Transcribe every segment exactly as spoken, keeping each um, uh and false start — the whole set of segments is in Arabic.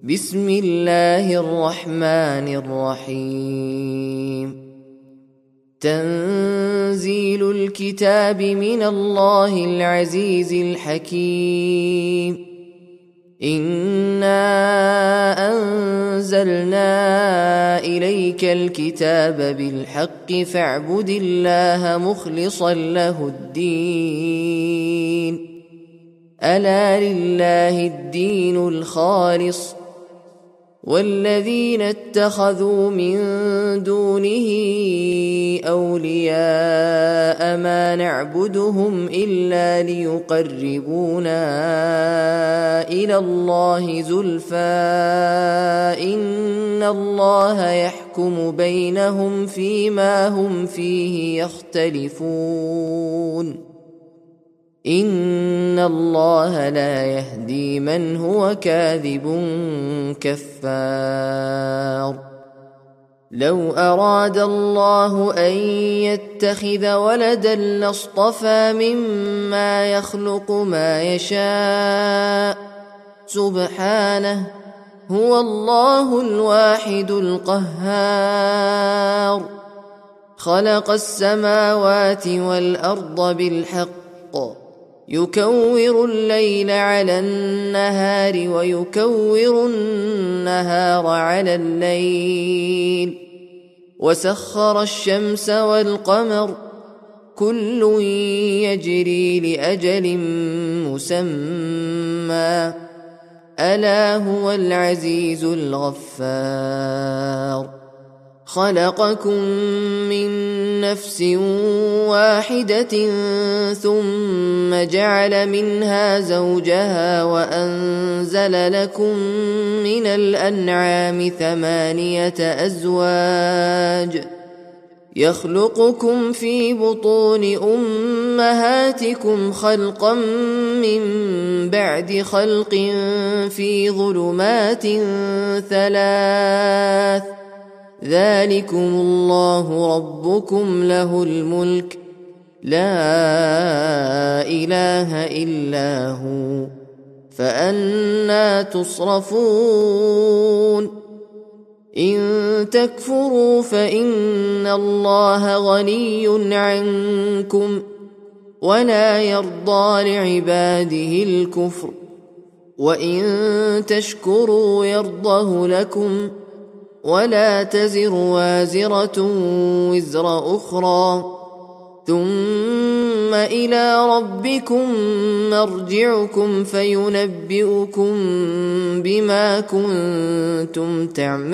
بسم الله الرحمن الرحيم. تنزيل الكتاب من الله العزيز الحكيم. إنا أنزلنا إليك الكتاب بالحق فاعبد الله مخلصا له الدين. ألا لله الدين الخالص والذين اتخذوا من دونه أولياء ما نعبدهم إلا ليقربونا إلى الله زلفى إن الله يحكم بينهم فيما هم فيه يختلفون. إن الله لا يهدي من هو كاذب كفار. لو أراد الله أن يتخذ ولدا لاصطفى مما يخلق ما يشاء سبحانه هو الله الواحد القهار. خلق السماوات والأرض بالحق يكور الليل على النهار ويكور النهار على الليل وسخر الشمس والقمر كل يجري لأجل مسمى ألا هو العزيز الغفار. خلقكم من نفس واحدة ثم جعل منها زوجها وأنزل لكم من الأنعام ثمانية أزواج يخلقكم في بطون أمهاتكم خلقا من بعد خلق في ظلمات ثلاث ذلكم الله ربكم له الملك لا إله إلا هو فأنى تصرفون. إن تكفروا فإن الله غني عنكم ولا يرضى لعباده الكفر وإن تشكروا يرضه لكم ولا تزر وازرة وزر أخرى ثم إلى ربكم مرجعكم فينبئكم بما كنتم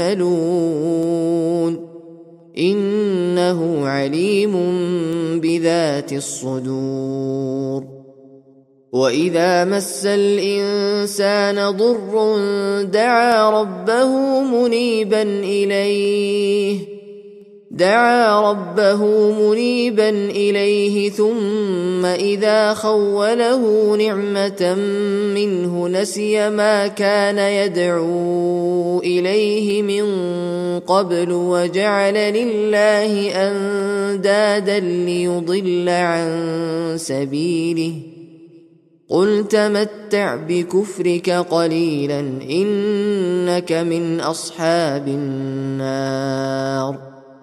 تعملون إنه عليم بذات الصدور. وإذا مس الإنسان ضر دعا ربه منيبا إليه دعا ربه منيبا إليه ثم إذا خوله نعمة منه نسي ما كان يدعو إليه من قبل وجعل لله أندادا ليضل عن سبيله. قل تمتع بكفرك قليلا إنك من أصحاب النار.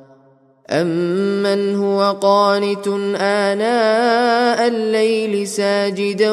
أمن هو قانت آناء الليل ساجدا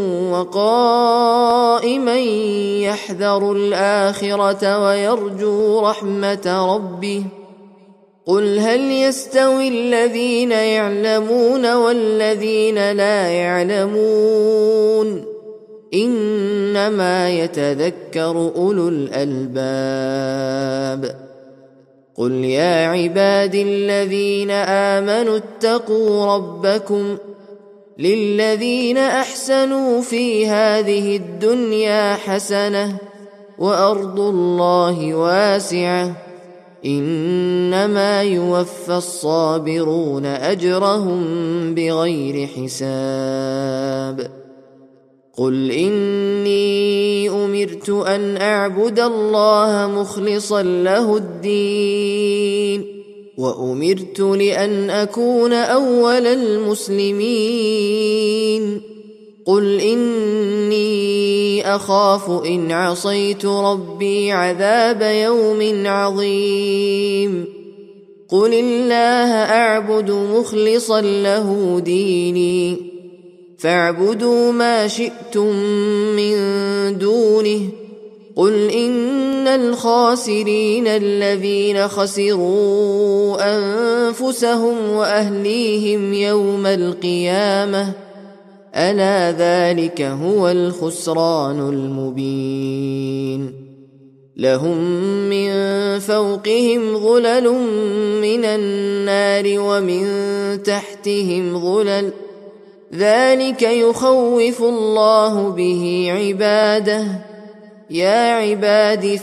وقائما يحذر الآخرة ويرجو رحمة ربه قل هل يستوي الذين يعلمون والذين لا يعلمون إنما يتذكر أولو الألباب. قل يا عبادي الذين آمنوا اتقوا ربكم للذين أحسنوا في هذه الدنيا حسنة وأرض الله واسعة إنما يوفى الصابرون أجرهم بغير حساب. قل إني أمرت أن أعبد الله مخلصا له الدين وأمرت لأن أكون أول المسلمين. قل إني أخاف إن عصيت ربي عذاب يوم عظيم قل الله أعبد مخلصا له ديني فاعبدوا ما شئتم من دونه قل إن الخاسرين الذين خسروا أنفسهم وأهليهم يوم القيامة ألا ذلك هو الخسران المبين لهم من فوقهم ظلل من النار ومن تحتهم ظلل ذلك يخوف الله به عباده يا عباد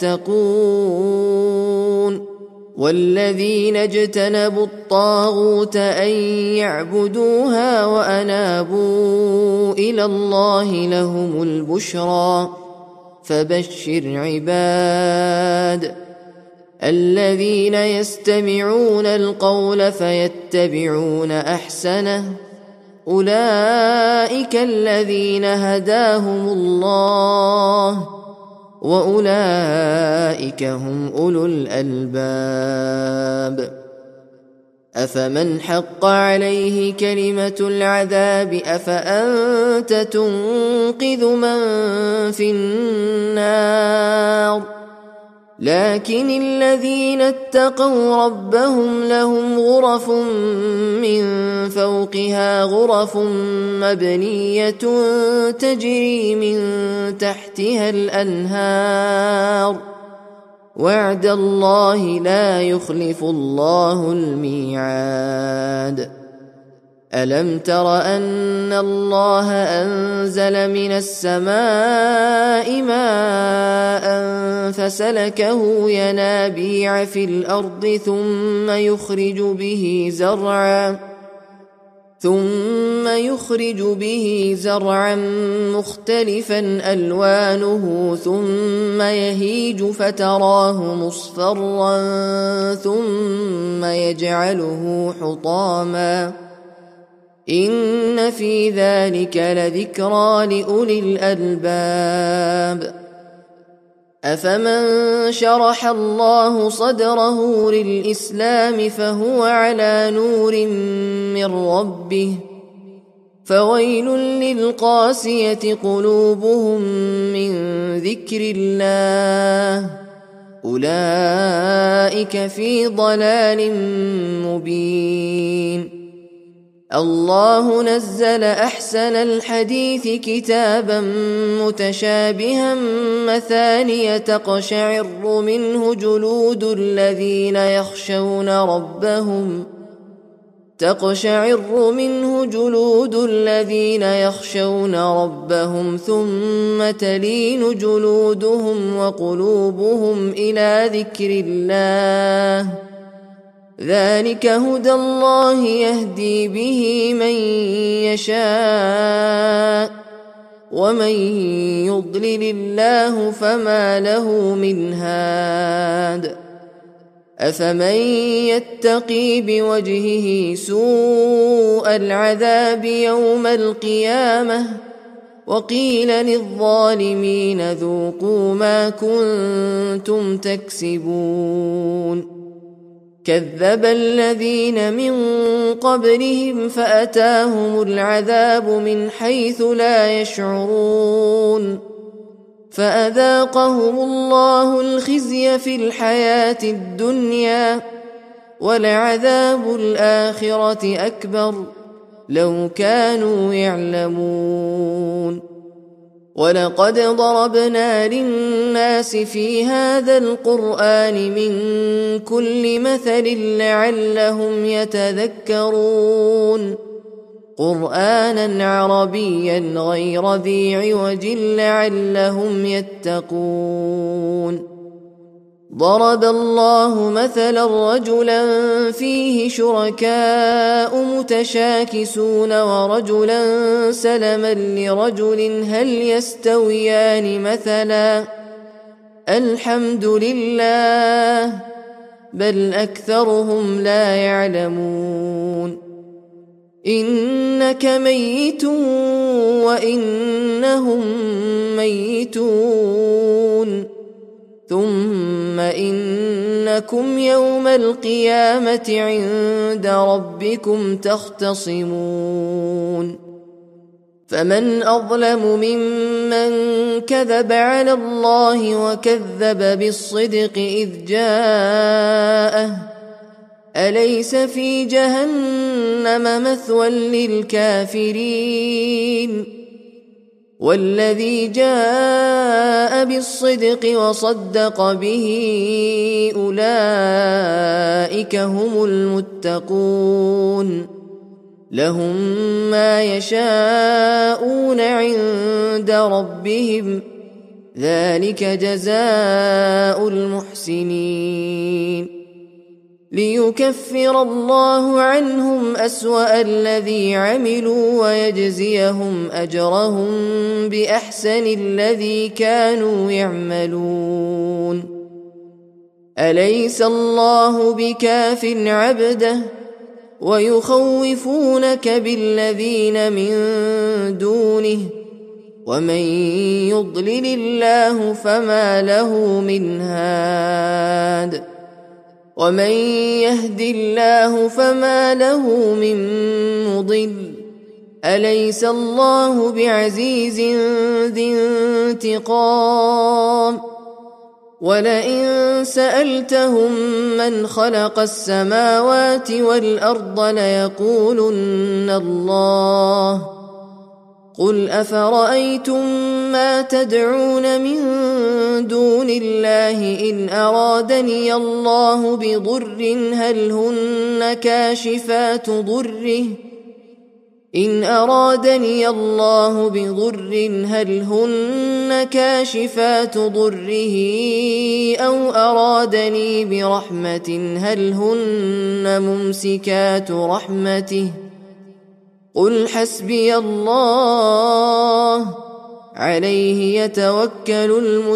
فاتقون والذين اجتنبوا الطاغوت أن يعبدوها وأنابوا إلى الله لهم البشرى فبشر عباد الذين يستمعون القول فيتبعون أحسنه أولئك الذين هداهم الله وأولئك هم أولو الألباب أفمن حق عليه كلمة العذاب أفأنت تنقذ من في النار لكن الذين اتقوا ربهم لهم غرف من فوقها غرف مبنية تجري من تحتها الأنهار وعد الله لا يخلف الله الميعاد ألم تر أن الله أنزل من السماء ماء فسلكه ينابيع في الأرض ثم يخرج به زرعا ثم يخرج به زرعا مختلفا ألوانه ثم يهيج فتراه مصفرا ثم يجعله حطاما إن في ذلك لذكرى لأولي الألباب أفمن شرح الله صدره للإسلام فهو على نور من ربه فويل للقاسية قلوبهم من ذكر الله أولئك في ضلال مبين الله نزل أحسن الحديث كتابا متشابها مثانية تقشعر منه جلود الذين يخشون ربهم تقشعر منه جلود الذين يخشون ربهم ثم تلين جلودهم وقلوبهم إلى ذكر الله ذلك هدى الله يهدي به من يشاء ومن يضلل الله فما له من هاد أفمن يتقي بوجهه سوء العذاب يوم القيامة وقيل للظالمين ذوقوا ما كنتم تكسبون كذب الذين من قبلهم فأتاهم العذاب من حيث لا يشعرون فأذاقهم الله الخزي في الحياة الدنيا ولعذاب الآخرة أكبر لو كانوا يعلمون ولقد ضربنا للناس في هذا القرآن من كل مثل لعلهم يتذكرون قرآنا عربيا غير ذي عوج لعلهم يتقون ضرب الله مثلا رجلا فيه شركاء متشاكسون ورجلا سلما لرجل هل يستويان مثلا الحمد لله بل أكثرهم لا يعلمون إنك ميت وإنهم ميتون ثم إنكم يوم القيامة عند ربكم تختصمون فمن أظلم ممن كذب على الله وكذب بالصدق إذ جاءه أليس في جهنم مثوى للكافرين والذي جاء بالصدق وصدق به أولئك هم المتقون لهم ما يشاءون عند ربهم ذلك جزاء المحسنين ليكفر الله عنهم أسوأ الذي عملوا ويجزيهم أجرهم بأحسن الذي كانوا يعملون أليس الله بكاف عبده ويخوفونك بالذين من دونه ومن يضلل الله فما له من هاد ومن يهد الله فما له من مضل أليس الله بعزيز ذي انتقام ولئن سألتهم من خلق السماوات والأرض ليقولن الله قل أفرأيتم ما تدعون من دون الله إن أرادني الله بضر هل هن كاشفات ضره إن أرادني الله بضر هل هن كاشفات ضره أو أرادني برحمة هل هن ممسكات رحمته قل حسبي الله عليه يتوكل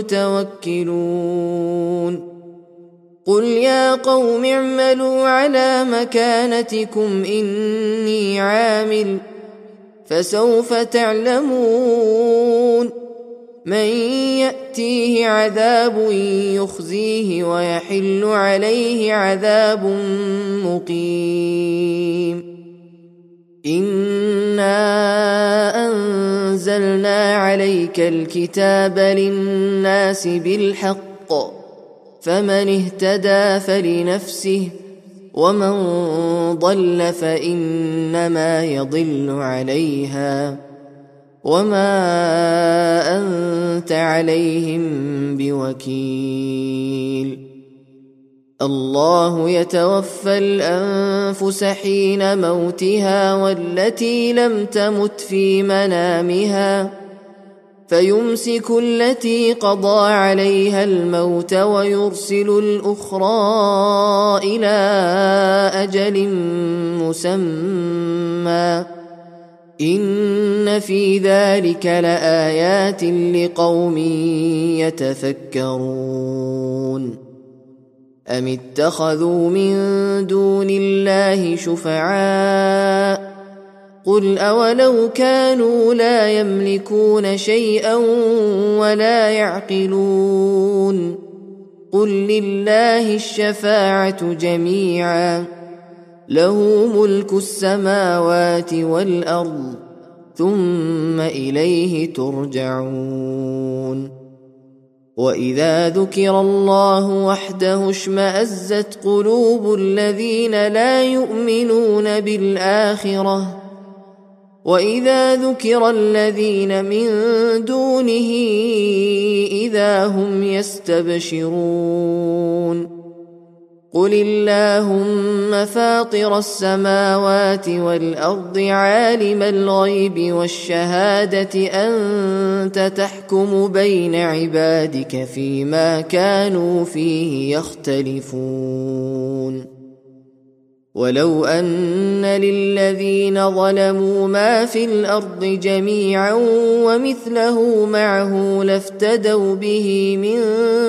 المتوكلون قل يا قوم اعملوا على مكانتكم إني عامل فسوف تعلمون من يأتيه عذاب يخزيه ويحل عليه عذاب مقيم إنا أنزلنا عليك الكتاب للناس بالحق فمن اهتدى فلنفسه ومن ضل فإنما يضل عليها وما أنت عليهم بوكيل الله يتوفى الأنفس حين موتها والتي لم تمت في منامها فيمسك التي قضى عليها الموت ويرسل الأخرى إلى أجل مسمى إن في ذلك لآيات لقوم يتفكرون أم اتخذوا من دون الله شفعاء قل أولو كانوا لا يملكون شيئا ولا يعقلون قل لله الشفاعة جميعا له ملك السماوات والأرض ثم إليه ترجعون وإذا ذكر الله وحده اشمأزت قلوب الذين لا يؤمنون بالآخرة وإذا ذكر الذين من دونه إذا هم يستبشرون قل اللهم فاطر السماوات والأرض عالم الغيب والشهادة أنت تحكم بين عبادك فيما كانوا فيه يختلفون ولو أن للذين ظلموا ما في الأرض جميعا ومثله معه لافتدوا به من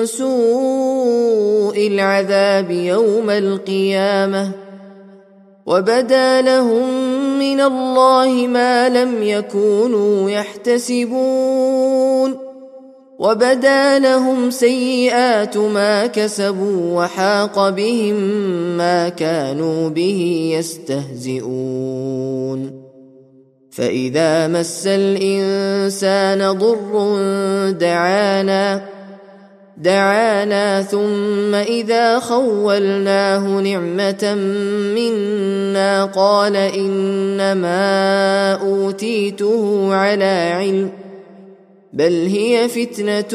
سوء العذاب يوم القيامة وبدا لهم من الله ما لم يكونوا يحتسبون وبدا لهم سيئات ما كسبوا وحاق بهم ما كانوا به يستهزئون فإذا مس الإنسان ضر دعانا دعانا ثم إذا خولناه نعمة منا قال إنما أوتيته على علم بل هي فتنة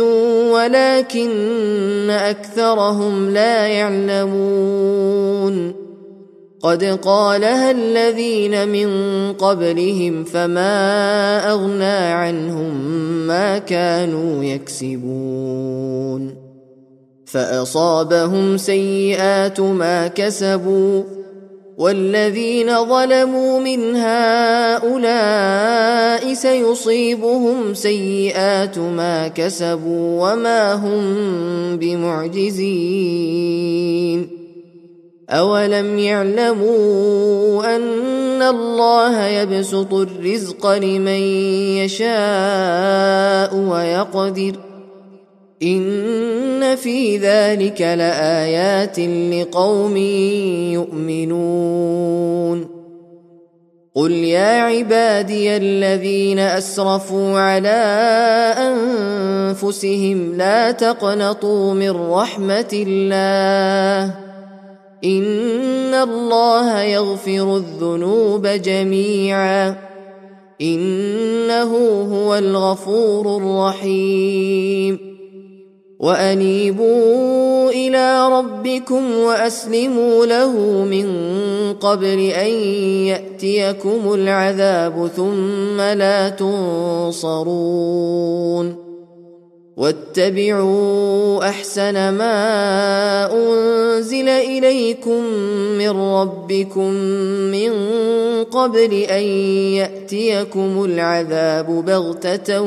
ولكن أكثرهم لا يعلمون قد قالها الذين من قبلهم فما أغنى عنهم ما كانوا يكسبون فأصابهم سيئات ما كسبوا والذين ظلموا من هؤلاء سيصيبهم سيئات ما كسبوا وما هم بمعجزين أولم يعلموا أن الله يبسط الرزق لمن يشاء ويقدر إن في ذلك لآيات لقوم يؤمنون قل يا عبادي الذين أسرفوا على أنفسهم لا تقنطوا من رحمة الله إن الله يغفر الذنوب جميعا إنه هو الغفور الرحيم وأنيبوا إلى ربكم وأسلموا له من قبل أن يأتيكم العذاب ثم لا تنصرون واتبعوا أحسن ما أنزل إليكم من ربكم من قبل أن يأتيكم العذاب بغتة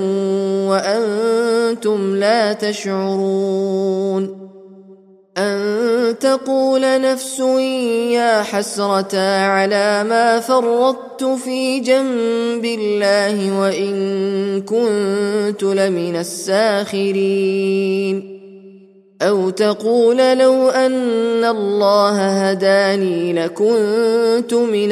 وأنتم لا تشعرون أن تقول نفس يا حسرة على ما فرطت في جنب الله وإن كنت لمن الساخرين أو تقول لو أن الله هداني لكنت من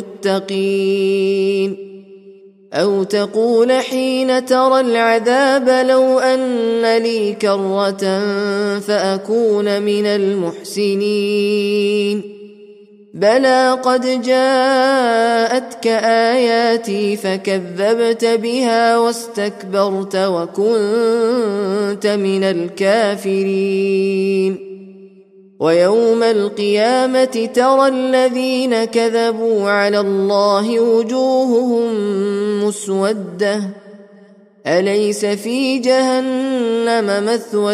المتقين أو تقول حين ترى العذاب لو أن لي كرة فأكون من المحسنين بلى قد جاءتك آياتي فكذبت بها واستكبرت وكنت من الكافرين ويوم القيامة ترى الذين كذبوا على الله وجوههم مسودة أليس في جهنم مثوى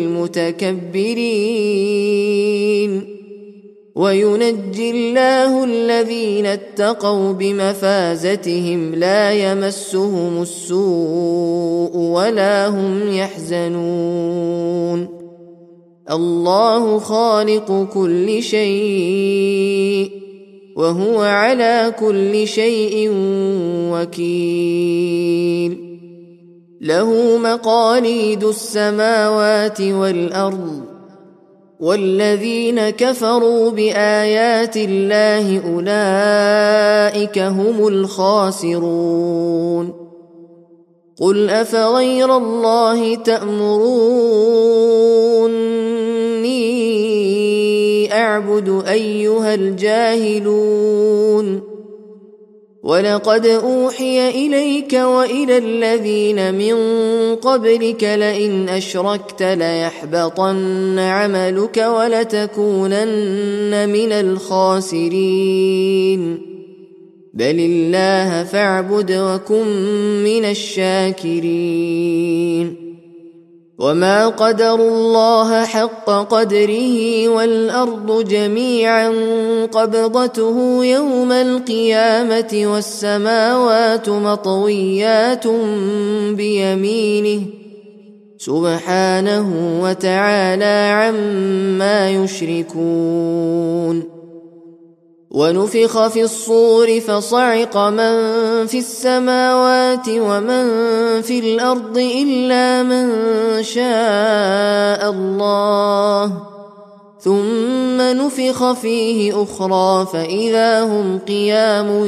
للمتكبرين وينجي الله الذين اتقوا بمفازتهم لا يمسهم السوء ولا هم يحزنون الله خالق كل شيء وهو على كل شيء وكيل له مقاليد السماوات والأرض والذين كفروا بآيات الله أولئك هم الخاسرون قل أفغير الله تأمروني أعبد أيها الجاهلون ولقد أوحي إليك وإلى الذين من قبلك لئن أشركت ليحبطن عملك ولتكونن من الخاسرين بل الله فاعبد وكن من الشاكرين وما قدروا الله حق قدره والأرض جميعا قبضته يوم القيامة والسماوات مطويات بيمينه سبحانه وتعالى عما يشركون ونفخ في الصور فصعق من في السماوات ومن في الأرض إلا من شاء الله ثم نفخ فيه أخرى فإذا هم قيام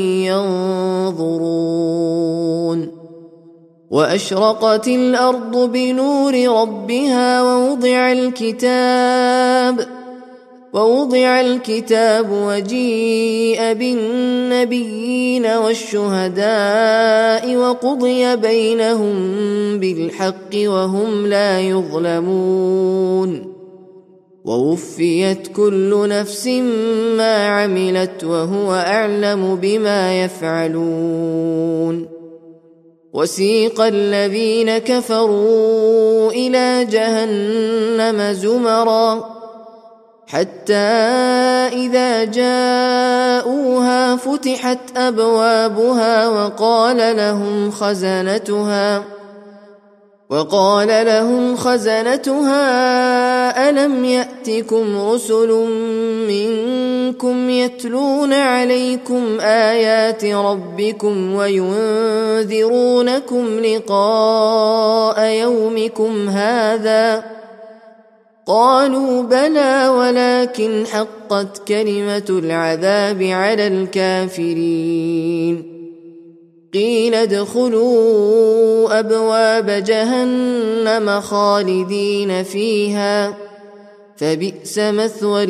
ينظرون وأشرقت الأرض بنور ربها ووضع الكتاب ووضع الكتاب وجيء بالنبيين والشهداء وقضي بينهم بالحق وهم لا يظلمون ووفيت كل نفس ما عملت وهو أعلم بما يفعلون وسيق الذين كفروا إلى جهنم زمرا حتى إذا جاءوها فتحت أبوابها وقال لهم خزنتها وقال لهم خزنتها ألم يأتكم رسل منكم يتلون عليكم آيات ربكم وينذرونكم لقاء يومكم هذا قالوا بلى ولكن حقت كلمة العذاب على الكافرين قيل ادخلوا أبواب جهنم خالدين فيها فبئس مثوى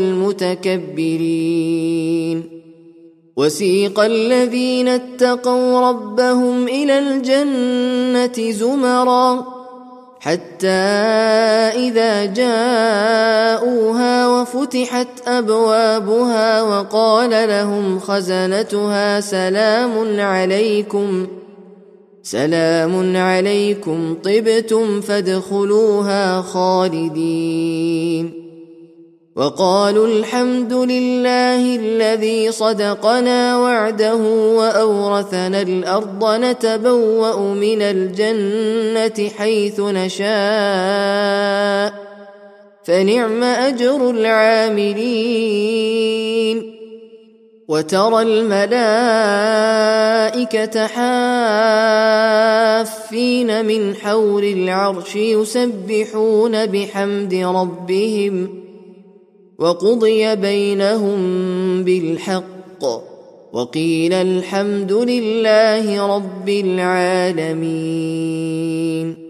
المتكبرين وسيق الذين اتقوا ربهم إلى الجنة زمرا حتى إذا جاءوها وفتحت أبوابها وقال لهم خزنتها سلام عليكم سلام عليكم طبتم فادخلوها خالدين وقالوا الحمد لله الذي صدقنا وعده وأورثنا الأرض نتبوأ من الجنة حيث نشاء فنعم أجر العاملين وترى الملائكة حافين من حول العرش يسبحون بحمد ربهم وقضي بينهم بالحق وقيل الحمد لله رب العالمين.